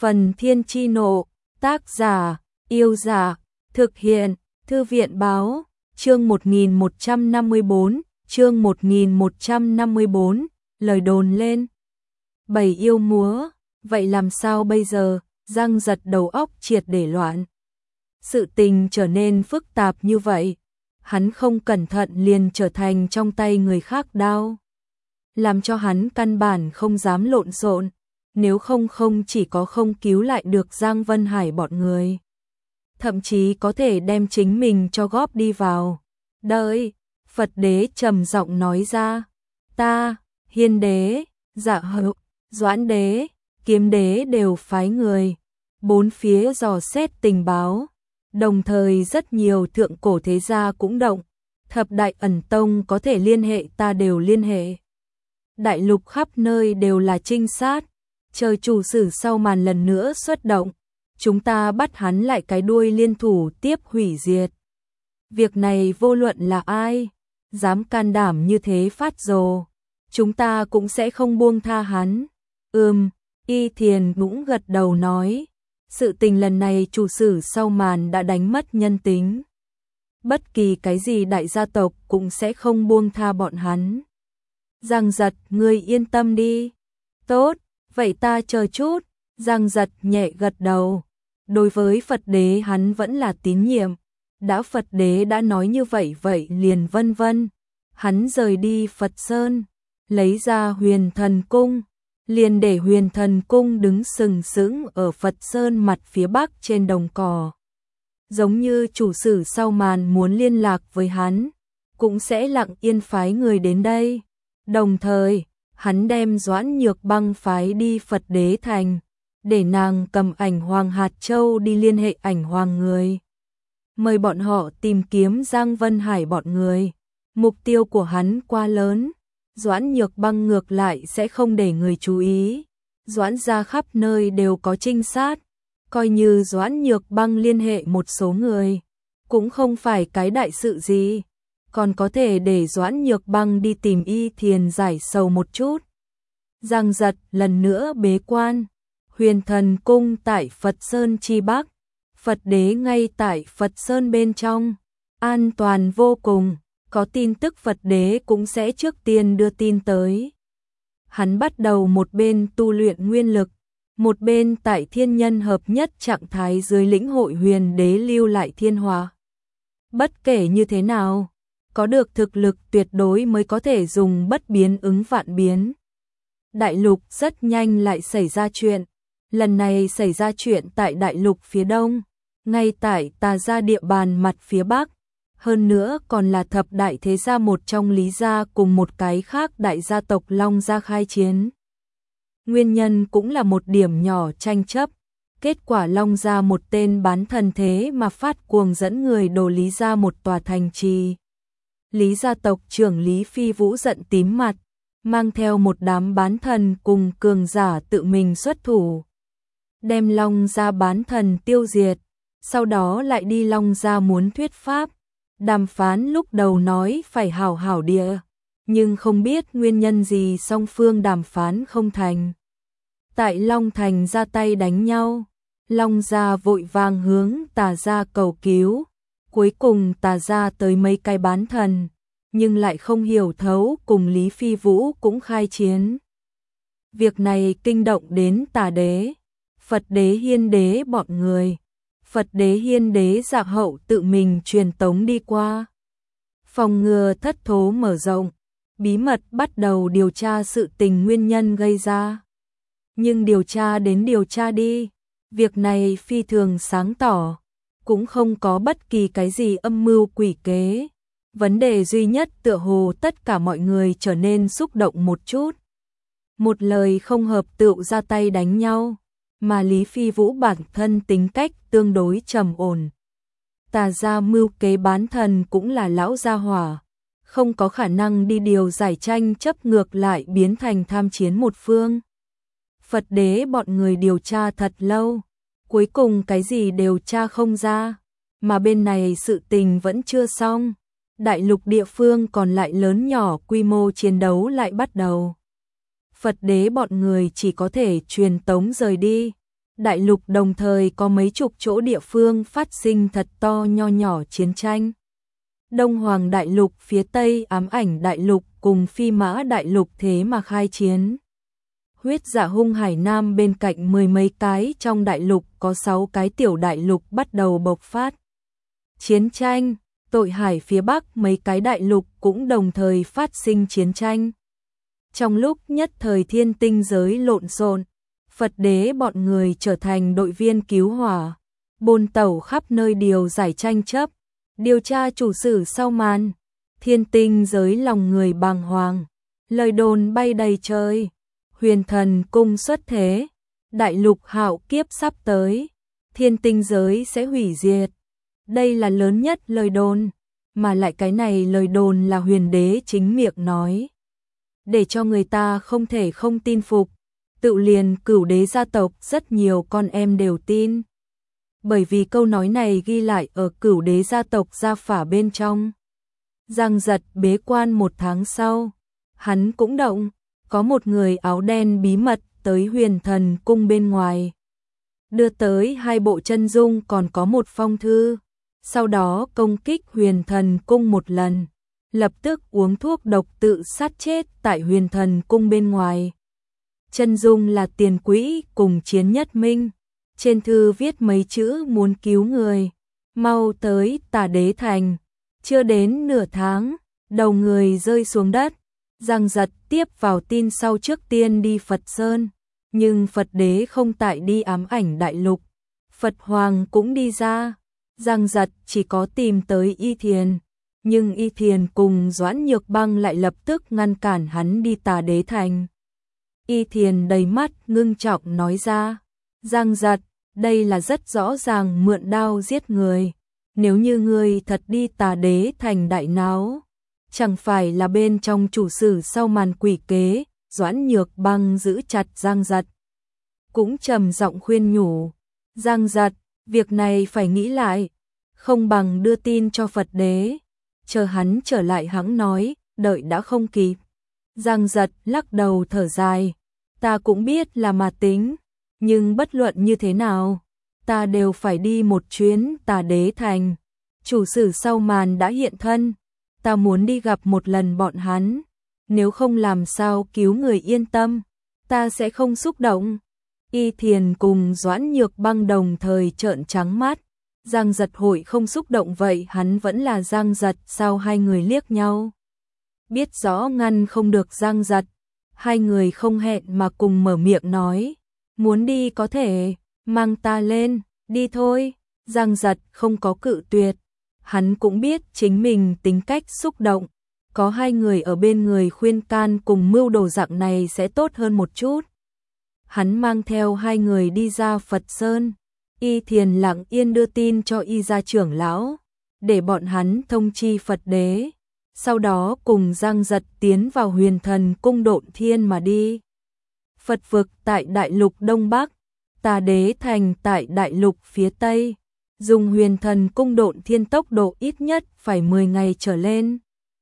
Phần Thiên Chi Nộ, tác giả, Yêu Giả, thực hiện, Thư viện báo, chương 1154, chương 1154, lời đồn lên. 7 yêu múa, vậy làm sao bây giờ? Giang Giật đầu óc triệt để loạn. Sự tình trở nên phức tạp như vậy, hắn không cẩn thận liền trở thành trong tay người khác đao. Làm cho hắn căn bản không dám lộn xộn, nếu không chỉ có không cứu lại được Giang Vân Hải bọn người. Thậm chí có thể đem chính mình cho góp đi vào. Đợi, Phật đế trầm giọng nói ra, ta, Hiên đế, Dạ Hậu, Doãn đế, Kiếm đế đều phái người, bốn phía dò xét tình báo, đồng thời rất nhiều thượng cổ thế gia cũng động, thập đại ẩn tông có thể liên hệ ta đều liên hệ. Đại lục khắp nơi đều là trinh sát, chờ chủ sử sau màn lần nữa xuất động, chúng ta bắt hắn lại cái đuôi liên thủ tiếp hủy diệt. Việc này vô luận là ai, dám can đảm như thế phát rồ, chúng ta cũng sẽ không buông tha hắn. Y Thiền cũng gật đầu nói, sự tình lần này chủ sử sau màn đã đánh mất nhân tính. Bất kỳ cái gì đại gia tộc cũng sẽ không buông tha bọn hắn. Giang Giật, ngươi yên tâm đi. Tốt, vậy ta chờ chút. Giang Giật nhẹ gật đầu. Đối với Phật đế hắn vẫn là tín nhiệm. Đã Phật đế đã nói như vậy liền vân vân. Hắn rời đi Phật Sơn, lấy ra Huyền Thần Cung, liền để Huyền Thần Cung đứng sừng sững ở Phật Sơn mặt phía bắc trên đồng cỏ. Giống như chủ sử sau màn muốn liên lạc với hắn, cũng sẽ lặng yên phái người đến đây. Đồng thời, hắn đem Doãn Nhược Băng phái đi Phật Đế Thành, để nàng cầm ảnh Hoàng Hạt Châu đi liên hệ ảnh Hoàng người. Mời bọn họ tìm kiếm Giang Vân Hải bọn người. Mục tiêu của hắn quá lớn, Doãn Nhược Băng ngược lại sẽ không để người chú ý. Doãn gia khắp nơi đều có trinh sát, coi như Doãn Nhược Băng liên hệ một số người, cũng không phải cái đại sự gì. Còn có thể để Doãn Nhược Băng đi tìm Y Thiền giải sầu một chút. Giang Giật lần nữa bế quan, Huyền Thần Cung tại Phật Sơn chi bắc, Phật đế ngay tại Phật Sơn bên trong, an toàn vô cùng, có tin tức Phật đế cũng sẽ trước tiên đưa tin tới. Hắn bắt đầu một bên tu luyện nguyên lực, một bên tại thiên nhân hợp nhất trạng thái dưới lĩnh hội Huyền đế lưu lại thiên hòa. Bất kể như thế nào, có được thực lực tuyệt đối mới có thể dùng bất biến ứng vạn biến. Đại lục rất nhanh lại xảy ra chuyện, lần này xảy ra chuyện tại đại lục phía đông, ngay tại Tà gia địa bàn mặt phía bắc, hơn nữa còn là thập đại thế gia một trong Lý gia cùng một cái khác đại gia tộc Long gia khai chiến. Nguyên nhân cũng là một điểm nhỏ tranh chấp, kết quả Long gia một tên bán thần thế mà phát cuồng dẫn người đổ Lý gia một tòa thành trì. Lý gia tộc trưởng Lý Phi Vũ giận tím mặt, mang theo một đám bán thần cùng cường giả tự mình xuất thủ, đem Long gia bán thần tiêu diệt, sau đó lại đi Long gia muốn thuyết pháp, đàm phán lúc đầu nói phải hảo hảo địa, nhưng không biết nguyên nhân gì song phương đàm phán không thành. Tại Long Thành ra tay đánh nhau, Long gia vội vàng hướng Tà gia cầu cứu. Cuối cùng Tà gia tới mấy cái bán thần, nhưng lại không hiểu thấu cùng Lý Phi Vũ cũng khai chiến. Việc này kinh động đến Tà đế, Phật đế Hiên đế bọn người. Phật đế Hiên đế Dạ Hậu tự mình truyền tống đi qua. Phòng ngừa thất thố mở rộng, bí mật bắt đầu điều tra sự tình nguyên nhân gây ra. Nhưng điều tra đến điều tra đi, việc này phi thường sáng tỏ. Cũng không có bất kỳ cái gì âm mưu quỷ kế. Vấn đề duy nhất tựa hồ tất cả mọi người trở nên xúc động một chút. Một lời không hợp tựu ra tay đánh nhau, mà Lý Phi Vũ bản thân tính cách tương đối trầm ổn. Tà gia mưu kế bán thần cũng là lão gia hỏa, không có khả năng đi điều giải tranh chấp ngược lại biến thành tham chiến một phương. Phật đế bọn người điều tra thật lâu, cuối cùng cái gì đều tra không ra, mà bên này sự tình vẫn chưa xong. Đại lục địa phương còn lại lớn nhỏ quy mô chiến đấu lại bắt đầu. Phật đế bọn người chỉ có thể truyền tống rời đi. đại lục đồng thời có mấy chục chỗ địa phương phát sinh thật to nho nhỏ chiến tranh. Đông Hoàng đại lục phía Tây, Ám Ảnh đại lục cùng Phi Mã đại lục thế mà khai chiến. Huyết Dạ Hung Hải Nam bên cạnh mười mấy cái trong đại lục có 6 cái tiểu đại lục bắt đầu bộc phát chiến tranh. Tội Hải phía Bắc mấy cái đại lục cũng đồng thời phát sinh chiến tranh. Trong lúc nhất thời thiên tinh giới lộn xộn, Phật đế bọn người trở thành đội viên cứu hỏa, bôn tẩu khắp nơi điều giải tranh chấp, điều tra chủ sử sau màn. Thiên tinh giới lòng người bàng hoàng, lời đồn bay đầy trời, Huyền Thần cung xuất thế, đại lục hạo kiếp sắp tới, thiên tinh giới sẽ hủy diệt. Đây là lớn nhất lời đồn, mà lại cái này lời đồn là huyền đế chính miệng nói, để cho người ta không thể không tin phục. Tự liền Cửu đế gia tộc rất nhiều con em đều tin. Bởi vì câu nói này ghi lại ở Cửu đế gia tộc gia phả bên trong. Giang Giật bế quan 1 tháng sau, hắn cũng động, có một người áo đen bí mật tới Huyền Thần cung bên ngoài, đưa tới 2 bộ chân dung còn có một phong thư, sau đó công kích Huyền Thần cung một lần, lập tức uống thuốc độc tự sát chết tại Huyền Thần cung bên ngoài. Chân dung là Tiền Quỹ cùng Chiến Nhất Minh, trên thư viết mấy chữ muốn cứu người, mau tới Tà Đế Thành. Chưa đến nửa tháng, đầu người rơi xuống đất. Giang Giật tiếp vào tin sau trước tiên đi Phật Sơn, nhưng Phật đế không tại đi Ám Ảnh đại lục, Phật Hoàng cũng đi ra. Giang Giật chỉ có tìm tới Y Thiền, nhưng Y Thiền cùng Doãn Nhược Băng lại lập tức ngăn cản hắn đi Tà Đế Thành. Y Thiền đầy mắt ngưng trọng nói ra, Giang Giật, đây là rất rõ ràng mượn đao giết người. Nếu như ngươi thật đi Tà Đế Thành đại náo, chẳng phải là bên trong chủ sử sau màn quỷ kế. Doãn Nhược Băng giữ chặt Giang Giật, cũng trầm giọng khuyên nhủ, Giang Giật, việc này phải nghĩ lại, không bằng đưa tin cho Phật đế, chờ hắn trở lại hẵng nói, đợi đã không kịp. Giang Giật lắc đầu thở dài, ta cũng biết là mà tính, nhưng bất luận như thế nào, ta đều phải đi một chuyến Tà Đế Thành. Chủ sử sau màn đã hiện thân, ta muốn đi gặp một lần bọn hắn, nếu không làm sao cứu người yên tâm, ta sẽ không xúc động. Y Thiền cùng Doãn Nhược Băng đồng thời trợn trắng mắt, Giang Giật hội không xúc động vậy hắn vẫn là Giang Giật sao? Hai người liếc nhau, biết rõ ngăn không được Giang Giật, hai người không hẹn mà cùng mở miệng nói, muốn đi có thể, mang ta lên, đi thôi. Giang Giật không có cự tuyệt, hắn cũng biết chính mình tính cách xúc động, có hai người ở bên người khuyên can cùng mưu đồ dạng này sẽ tốt hơn một chút. Hắn mang theo hai người đi ra Phật Sơn, Y Thiền lặng yên đưa tin cho Y gia trưởng lão, để bọn hắn thông chi Phật đế, sau đó cùng Giang Giật tiến vào Huyền Thần cung Độn Thiên mà đi. Phật vực tại đại lục Đông Bắc, Tà Đế Thành tại đại lục phía Tây, dùng Huyền Thần cung Độn Thiên tốc độ ít nhất phải 10 ngày trở lên.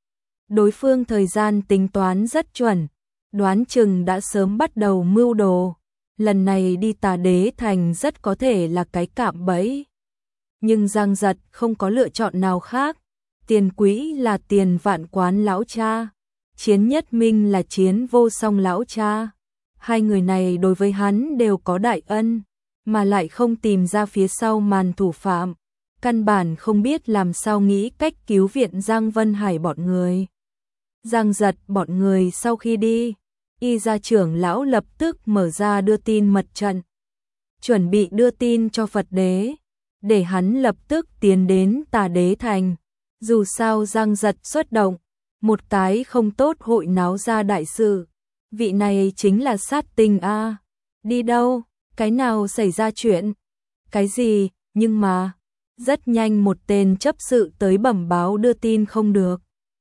Đối phương thời gian tính toán rất chuẩn, đoán chừng đã sớm bắt đầu mưu đồ, lần này đi Tà Đế Thành rất có thể là cái cạm bẫy. Nhưng Giang Giật không có lựa chọn nào khác, Tiền Quỹ là Tiền Vạn Quán lão cha, Chiến Nhất Minh là Chiến Vô Song lão cha. Hai người này đối với hắn đều có đại ân, mà lại không tìm ra phía sau màn thủ phạm, căn bản không biết làm sao nghĩ cách cứu viện Giang Vân Hải bọn người. Giang Giật bọn người sau khi đi, Y gia trưởng lão lập tức mở ra đưa tin mật trận, chuẩn bị đưa tin cho Phật đế, để hắn lập tức tiến đến Tà Đế Thành. Dù sao Giang Giật xuất động, một cái không tốt hội náo ra đại sự. Vị này chính là sát tinh a. Đi đâu? Cái nào xảy ra chuyện? Cái gì? Nhưng mà rất nhanh một tên chấp sự tới bẩm báo đưa tin không được.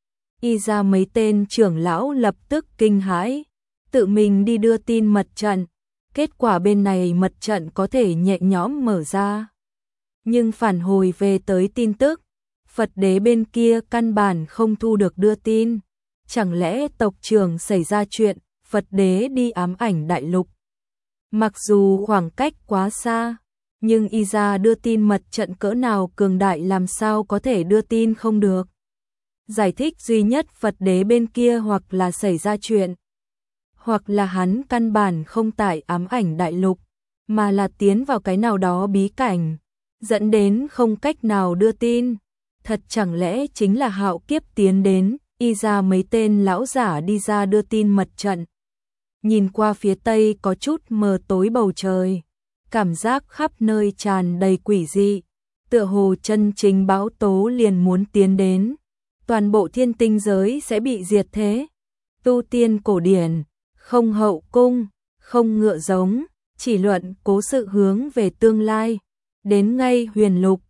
Y ra mấy tên trưởng lão lập tức kinh hãi, tự mình đi đưa tin mật trận. Kết quả bên này mật trận có thể nhẹ nhõm mở ra, nhưng phản hồi về tới tin tức, Phật đế bên kia căn bản không thu được đưa tin. Chẳng lẽ tộc trưởng xảy ra chuyện, Phật đế đi Ám Ảnh đại lục? Mặc dù khoảng cách quá xa, nhưng y ra đưa tin mật trận cỡ nào cường đại làm sao có thể đưa tin không được. Giải thích duy nhất Phật đế bên kia hoặc là xảy ra chuyện, hoặc là hắn căn bản không tại ám ảnh đại lục, mà là tiến vào cái nào đó bí cảnh, dẫn đến không cách nào đưa tin. Thật chẳng lẽ chính là hạo kiếp tiến đến, y ra mấy tên lão giả đi ra đưa tin mật trận. Nhìn qua phía tây có chút mờ tối bầu trời, cảm giác khắp nơi tràn đầy quỷ dị, tựa hồ chân chính bão tố liền muốn tiến đến, toàn bộ thiên tinh giới sẽ bị diệt thế. Tu tiên cổ điển, không hậu cung, không ngựa giống, chỉ luận cố sự hướng về tương lai. Đến ngay huyền lục,